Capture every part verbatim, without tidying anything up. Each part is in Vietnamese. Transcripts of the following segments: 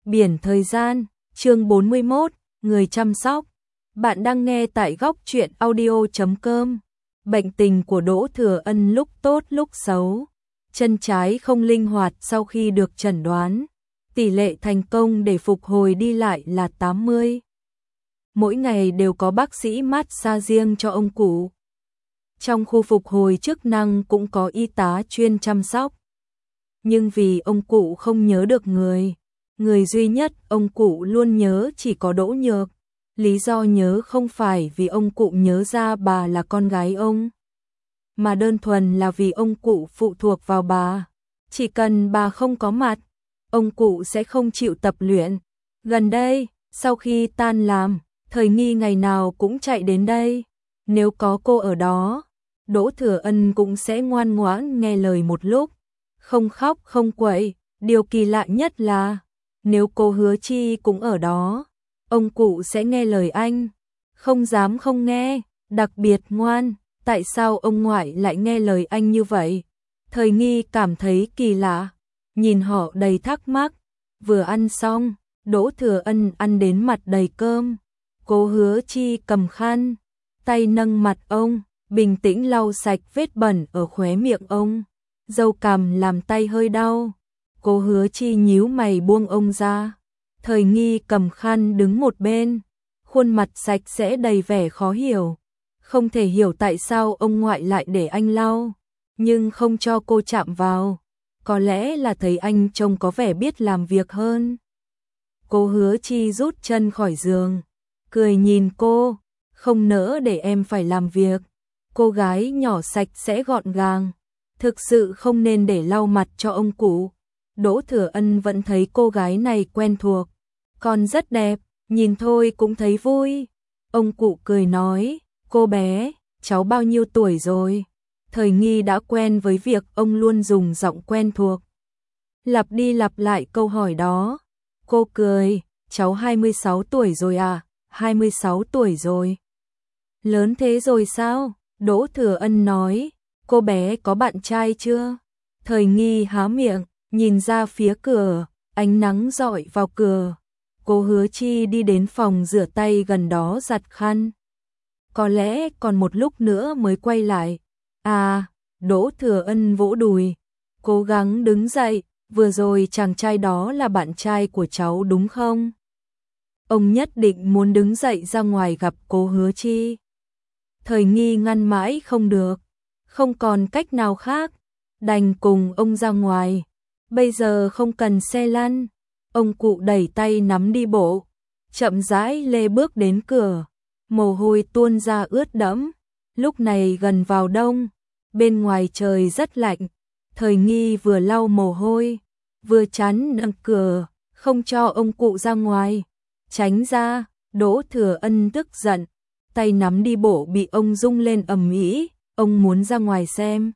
Biển thời gian, chương bốn mươi mốt, người chăm sóc. Bạn đang nghe tại góc truyện audio chấm com. Bệnh tình của Đỗ Thừa Ân lúc tốt lúc xấu. Chân trái không linh hoạt sau khi được chẩn đoán. Tỷ lệ thành công để phục hồi đi lại là tám mươi. Mỗi ngày đều có bác sĩ massage riêng cho ông cụ. Trong khu phục hồi chức năng cũng có y tá chuyên chăm sóc. Nhưng vì ông cụ không nhớ được người, người duy nhất ông cụ luôn nhớ chỉ có Đỗ Nhược. Lý do nhớ không phải vì ông cụ nhớ ra bà là con gái ông, mà đơn thuần là vì ông cụ phụ thuộc vào bà. Chỉ cần bà không có mặt, ông cụ sẽ không chịu tập luyện. Gần đây, sau khi tan làm, Thời Nghi ngày nào cũng chạy đến đây. Nếu có cô ở đó, Đỗ Thừa Ân cũng sẽ ngoan ngoãn nghe lời một lúc, không khóc không quậy. Điều kỳ lạ nhất là, nếu cô Hứa Chi cũng ở đó, ông cụ sẽ nghe lời anh, không dám không nghe, đặc biệt ngoan. Tại sao ông ngoại lại nghe lời anh như vậy? Thời Nghi cảm thấy kỳ lạ, nhìn họ đầy thắc mắc. Vừa ăn xong, Đỗ Thừa Ân ăn đến mặt đầy cơm. Cô Hứa Chi cầm khăn, tay nâng mặt ông, bình tĩnh lau sạch vết bẩn ở khóe miệng ông. Râu cằm làm tay hơi đau. Cô Hứa Chi nhíu mày buông ông ra. Thời Nghi cầm khăn đứng một bên, khuôn mặt sạch sẽ đầy vẻ khó hiểu. Không thể hiểu tại sao ông ngoại lại để anh lau, nhưng không cho cô chạm vào. Có lẽ là thấy anh trông có vẻ biết làm việc hơn. Cô Hứa Chi rút chân khỏi giường, cười nhìn cô, không nỡ để em phải làm việc. Cô gái nhỏ sạch sẽ gọn gàng, thực sự không nên để lau mặt cho ông cụ. Đỗ Thừa Ân vẫn thấy cô gái này quen thuộc, còn rất đẹp, nhìn thôi cũng thấy vui. Ông cụ cười nói, cô bé, cháu bao nhiêu tuổi rồi? Thời Nghi đã quen với việc ông luôn dùng giọng quen thuộc, lặp đi lặp lại câu hỏi đó. Cô cười, cháu hai mươi sáu tuổi rồi à? hai mươi sáu tuổi rồi. Lớn thế rồi sao? Đỗ Thừa Ân nói, cô bé có bạn trai chưa? Thời Nghi há miệng, nhìn ra phía cửa, ánh nắng rọi vào cửa. Cô Hứa Chi đi đến phòng rửa tay gần đó giặt khăn. Có lẽ còn một lúc nữa mới quay lại. À, Đỗ Thừa Ân vỗ đùi, cố gắng đứng dậy. Vừa rồi chàng trai đó là bạn trai của cháu đúng không? Ông nhất định muốn đứng dậy ra ngoài gặp cô Hứa Chi. Thời Nghi ngăn mãi không được, không còn cách nào khác, đành cùng ông ra ngoài. Bây giờ không cần xe lăn. Ông cụ đẩy tay nắm đi bộ, chậm rãi lê bước đến cửa. Mồ hôi tuôn ra ướt đẫm. Lúc này gần vào đông, bên ngoài trời rất lạnh. Thời Nghi vừa lau mồ hôi, vừa chắn nặng cửa, không cho ông cụ ra ngoài. Tránh ra. Đỗ Thừa Ân tức giận, tay nắm đi bộ bị ông rung lên ầm ĩ. Ông muốn ra ngoài xem.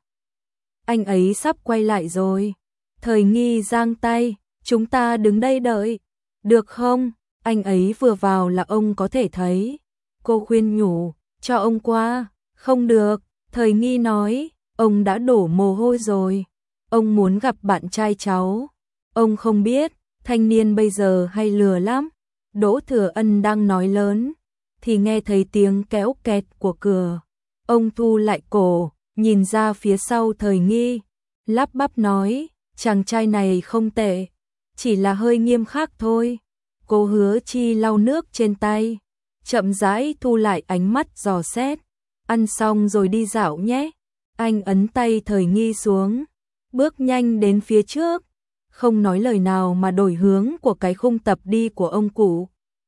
Anh ấy sắp quay lại rồi. Thời Nghi giang tay, chúng ta đứng đây đợi, được không? Anh ấy vừa vào là ông có thể thấy. Cô khuyên nhủ, cho ông qua. Không được, Thời Nghi nói, ông đã đổ mồ hôi rồi. Ông muốn gặp bạn trai cháu. Ông không biết, thanh niên bây giờ hay lừa lắm. Đỗ Thừa Ân đang nói lớn, thì nghe thấy tiếng kéo kẹt của cửa. Ông thu lại cổ, nhìn ra phía sau Thời Nghi, lắp bắp nói, chàng trai này không tệ, chỉ là hơi nghiêm khắc thôi. Cô Hứa Chi lau nước trên tay, chậm rãi thu lại ánh mắt dò xét. Ăn xong rồi đi dạo nhé. Anh ấn tay Thời Nghi xuống, bước nhanh đến phía trước, không nói lời nào mà đổi hướng của cái khung tập đi của ông cụ.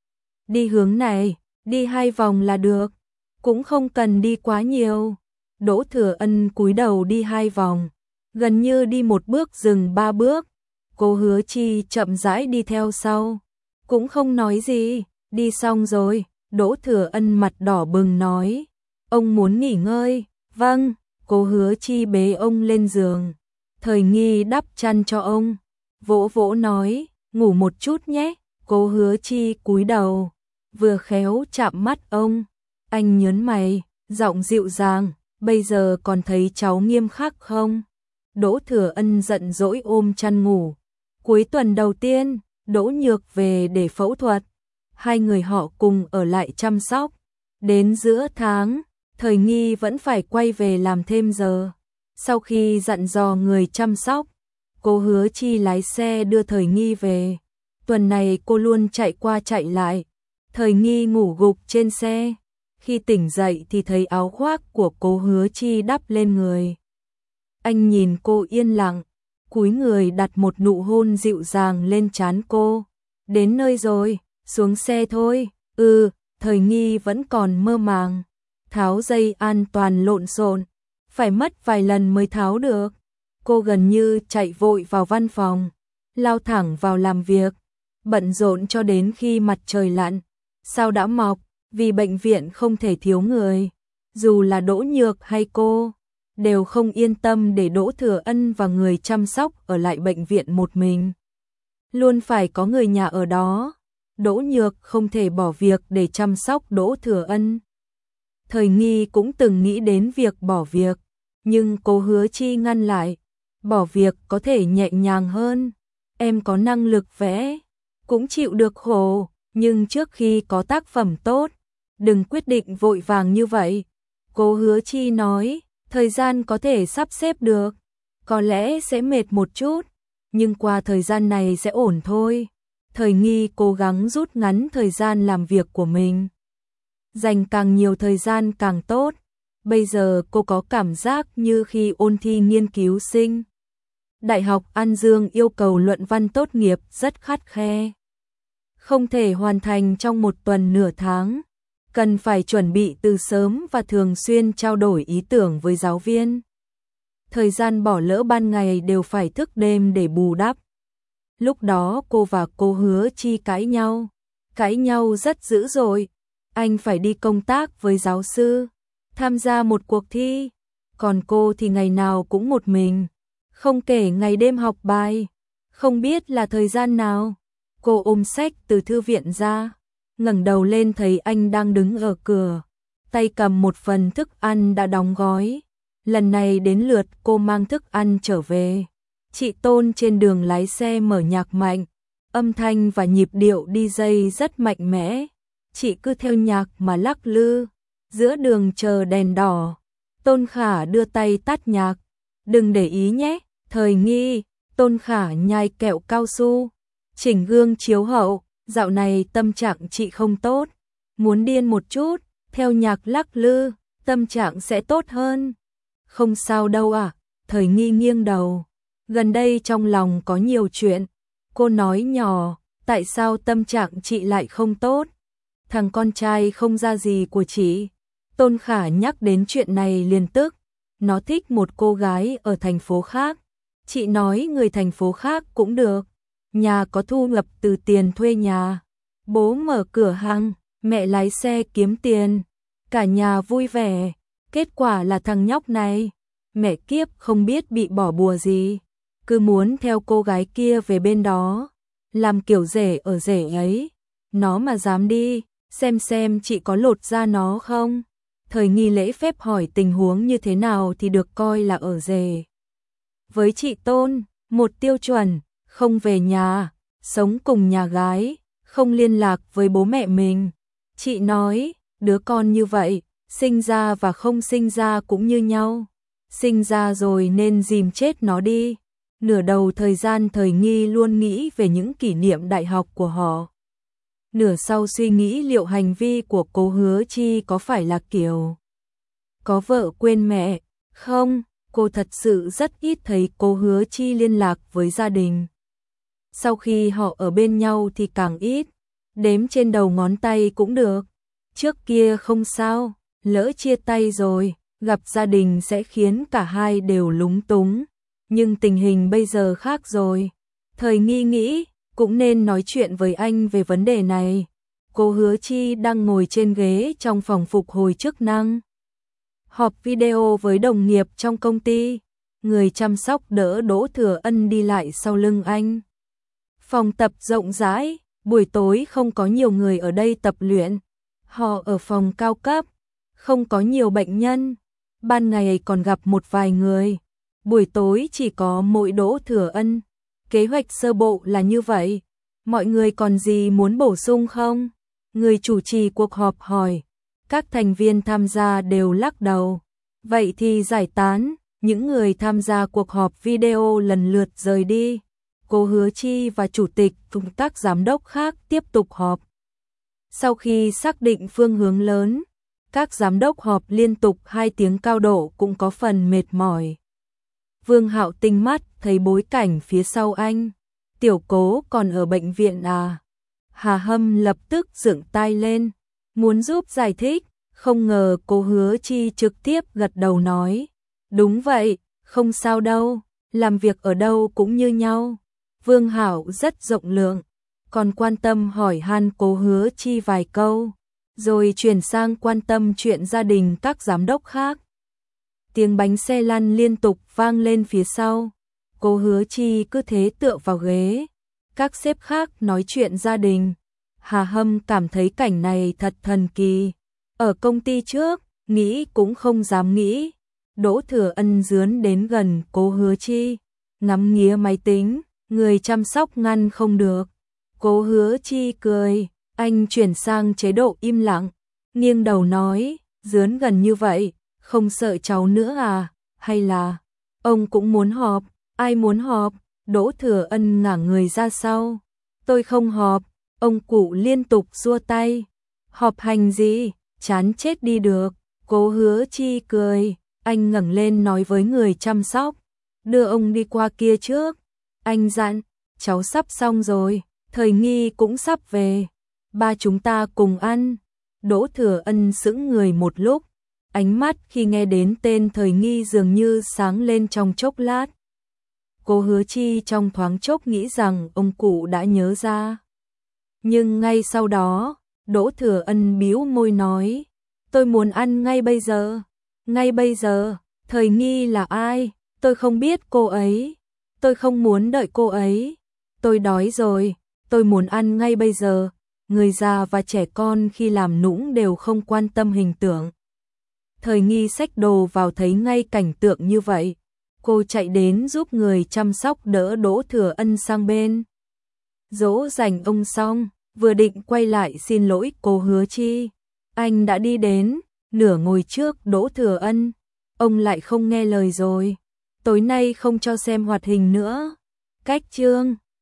Đi hướng này, đi hai vòng là được, cũng không cần đi quá nhiều. Đỗ Thừa Ân cúi đầu đi hai vòng, gần như đi một bước dừng ba bước. Cô Hứa Chi chậm rãi đi theo sau, cũng không nói gì. Đi xong rồi, Đỗ Thừa Ân mặt đỏ bừng nói, ông muốn nghỉ ngơi. Vâng. Cô Hứa Chi bế ông lên giường, Thời Nghi đắp chăn cho ông, vỗ vỗ nói, ngủ một chút nhé. Cô Hứa Chi cúi đầu, vừa khéo chạm mắt ông. Anh nhớn mày, giọng dịu dàng, bây giờ còn thấy cháu nghiêm khắc không? Đỗ Thừa Ân giận dỗi ôm chăn ngủ. Cuối tuần đầu tiên, Đỗ Nhược về để phẫu thuật. Hai người họ cùng ở lại chăm sóc. Đến giữa tháng, Thời Nghi vẫn phải quay về làm thêm giờ. Sau khi dặn dò người chăm sóc, cô Hứa Chi lái xe đưa Thời Nghi về. Tuần này cô luôn chạy qua chạy lại. Thời Nghi ngủ gục trên xe. Khi tỉnh dậy thì thấy áo khoác của cô Hứa Chi đắp lên người. Anh nhìn cô yên lặng, cúi người đặt một nụ hôn dịu dàng lên trán cô. Đến nơi rồi, xuống xe thôi. Ừ, Thời Nghi vẫn còn mơ màng. Tháo dây an toàn lộn xộn, phải mất vài lần mới tháo được. Cô gần như chạy vội vào văn phòng, lao thẳng vào làm việc, bận rộn cho đến khi mặt trời lặn. Sao đã mọc, vì bệnh viện không thể thiếu người. Dù là Đỗ Nhược hay cô, đều không yên tâm để Đỗ Thừa Ân và người chăm sóc ở lại bệnh viện một mình. Luôn phải có người nhà ở đó. Đỗ Nhược không thể bỏ việc để chăm sóc Đỗ Thừa Ân. Thời Nghi cũng từng nghĩ đến việc bỏ việc, nhưng cô Hứa Chi ngăn lại. Bỏ việc có thể nhẹ nhàng hơn. Em có năng lực vẽ, cũng chịu được khổ, nhưng trước khi có tác phẩm tốt, đừng quyết định vội vàng như vậy. Cô Hứa Chi nói, thời gian có thể sắp xếp được, có lẽ sẽ mệt một chút, nhưng qua thời gian này sẽ ổn thôi. Thời Nghi cố gắng rút ngắn thời gian làm việc của mình, dành càng nhiều thời gian càng tốt. Bây giờ cô có cảm giác như khi ôn thi nghiên cứu sinh. Đại học An Dương yêu cầu luận văn tốt nghiệp rất khắt khe. Không thể hoàn thành trong một tuần nửa tháng. Cần phải chuẩn bị từ sớm và thường xuyên trao đổi ý tưởng với giáo viên. Thời gian bỏ lỡ ban ngày đều phải thức đêm để bù đắp. Lúc đó cô và cô Hứa Chi cãi nhau. Cãi nhau rất dữ dội. Anh phải đi công tác với giáo sư, tham gia một cuộc thi. Còn cô thì ngày nào cũng một mình, không kể ngày đêm học bài. Không biết là thời gian nào, cô ôm sách từ thư viện ra, ngẩng đầu lên thấy anh đang đứng ở cửa, tay cầm một phần thức ăn đã đóng gói. Lần này đến lượt cô mang thức ăn trở về. Chị Tôn trên đường lái xe mở nhạc mạnh, âm thanh và nhịp điệu đi dây rất mạnh mẽ. Chị cứ theo nhạc mà lắc lư. Giữa đường chờ đèn đỏ, Tôn Khả đưa tay tắt nhạc. Đừng để ý nhé, Thời Nghi. Tôn Khả nhai kẹo cao su, chỉnh gương chiếu hậu. Dạo này tâm trạng chị không tốt, muốn điên một chút, theo nhạc lắc lư, tâm trạng sẽ tốt hơn. Không sao đâu à, Thời Nghi nghiêng đầu. Gần đây trong lòng có nhiều chuyện. Cô nói nhỏ, tại sao tâm trạng chị lại không tốt? Thằng con trai không ra gì của chị. Tôn Khả nhắc đến chuyện này liền tức. Nó thích một cô gái ở thành phố khác. Chị nói người thành phố khác cũng được. Nhà có thu nhập từ tiền thuê nhà. Bố mở cửa hàng, mẹ lái xe kiếm tiền. Cả nhà vui vẻ. Kết quả là thằng nhóc này, mẹ kiếp không biết bị bỏ bùa gì, cứ muốn theo cô gái kia về bên đó, làm kiểu rể ở rể ấy. Nó mà dám đi, xem xem chị có lột da nó không. Thời Nghi lễ phép hỏi tình huống như thế nào thì được coi là ở rể. Với chị Tôn, một tiêu chuẩn, không về nhà, sống cùng nhà gái, không liên lạc với bố mẹ mình. Chị nói, đứa con như vậy, sinh ra và không sinh ra cũng như nhau. Sinh ra rồi nên dìm chết nó đi. Nửa đầu thời gian Thời Nghi luôn nghĩ về những kỷ niệm đại học của họ. Nửa sau suy nghĩ liệu hành vi của cô Hứa Chi có phải là kiểu có vợ quên mẹ. Không, cô thật sự rất ít thấy cô Hứa Chi liên lạc với gia đình. Sau khi họ ở bên nhau thì càng ít, đếm trên đầu ngón tay cũng được. Trước kia không sao, lỡ chia tay rồi, gặp gia đình sẽ khiến cả hai đều lúng túng. Nhưng tình hình bây giờ khác rồi. Thời Nghi nghĩ, cũng nên nói chuyện với anh về vấn đề này. Cô Hứa Chi đang ngồi trên ghế trong phòng phục hồi chức năng. Họp video với đồng nghiệp trong công ty. Người chăm sóc đỡ Đỗ Thừa Ân đi lại sau lưng anh. Phòng tập rộng rãi, buổi tối không có nhiều người ở đây tập luyện. Họ ở phòng cao cấp, không có nhiều bệnh nhân. Ban ngày còn gặp một vài người. Buổi tối chỉ có mỗi Đỗ Thừa Ân. Kế hoạch sơ bộ là như vậy. Mọi người còn gì muốn bổ sung không? Người chủ trì cuộc họp hỏi. Các thành viên tham gia đều lắc đầu. Vậy thì giải tán, những người tham gia cuộc họp video lần lượt rời đi. Cô Hứa Chi và chủ tịch cùng các giám đốc khác tiếp tục họp. Sau khi xác định phương hướng lớn, các giám đốc họp liên tục hai tiếng cao độ cũng có phần mệt mỏi. Vương Hạo tinh mắt thấy bối cảnh phía sau anh. Tiểu Cố còn ở bệnh viện à? Hà Hâm lập tức dựng tay lên, muốn giúp giải thích, không ngờ cô Hứa Chi trực tiếp gật đầu nói. Đúng vậy, không sao đâu, làm việc ở đâu cũng như nhau. Vương Hạo rất rộng lượng, còn quan tâm hỏi han cô Hứa Chi vài câu, rồi chuyển sang quan tâm chuyện gia đình các giám đốc khác. Tiếng bánh xe lăn liên tục vang lên phía sau, cô Hứa Chi cứ thế tựa vào ghế. Các sếp khác nói chuyện gia đình. Hà Hâm cảm thấy cảnh này thật thần kỳ. Ở công ty trước, nghĩ cũng không dám nghĩ. Đỗ Thừa Ân dướn đến gần cô Hứa Chi, ngắm nghía máy tính, người chăm sóc ngăn không được. Cô Hứa Chi cười, anh chuyển sang chế độ im lặng, nghiêng đầu nói, dướn gần như vậy, không sợ cháu nữa à, hay là ông cũng muốn họp, ai muốn họp? Đỗ Thừa Ân ngả người ra sau, tôi không họp, ông cụ liên tục xua tay, họp hành gì, chán chết đi được. Cô Hứa Chi cười, anh ngẩng lên nói với người chăm sóc, đưa ông đi qua kia trước. Anh dặn, cháu sắp xong rồi, Thời Nghi cũng sắp về, ba chúng ta cùng ăn. Đỗ Thừa Ân sững người một lúc, ánh mắt khi nghe đến tên Thời Nghi dường như sáng lên trong chốc lát. Cô Hứa Chi trong thoáng chốc nghĩ rằng ông cụ đã nhớ ra. Nhưng ngay sau đó, Đỗ Thừa Ân bĩu môi nói, tôi muốn ăn ngay bây giờ. Ngay bây giờ, Thời Nghi là ai? Tôi không biết cô ấy. Tôi không muốn đợi cô ấy. Tôi đói rồi, tôi muốn ăn ngay bây giờ. Người già và trẻ con khi làm nũng đều không quan tâm hình tượng. Thời Nghi xách đồ vào thấy ngay cảnh tượng như vậy. Cô chạy đến giúp người chăm sóc đỡ Đỗ Thừa Ân sang bên. Dỗ dành ông xong, vừa định quay lại xin lỗi cô Hứa Chi. Anh đã đi đến, nửa ngồi trước Đỗ Thừa Ân. Ông lại không nghe lời rồi. Tối nay không cho xem hoạt hình nữa. Cách chương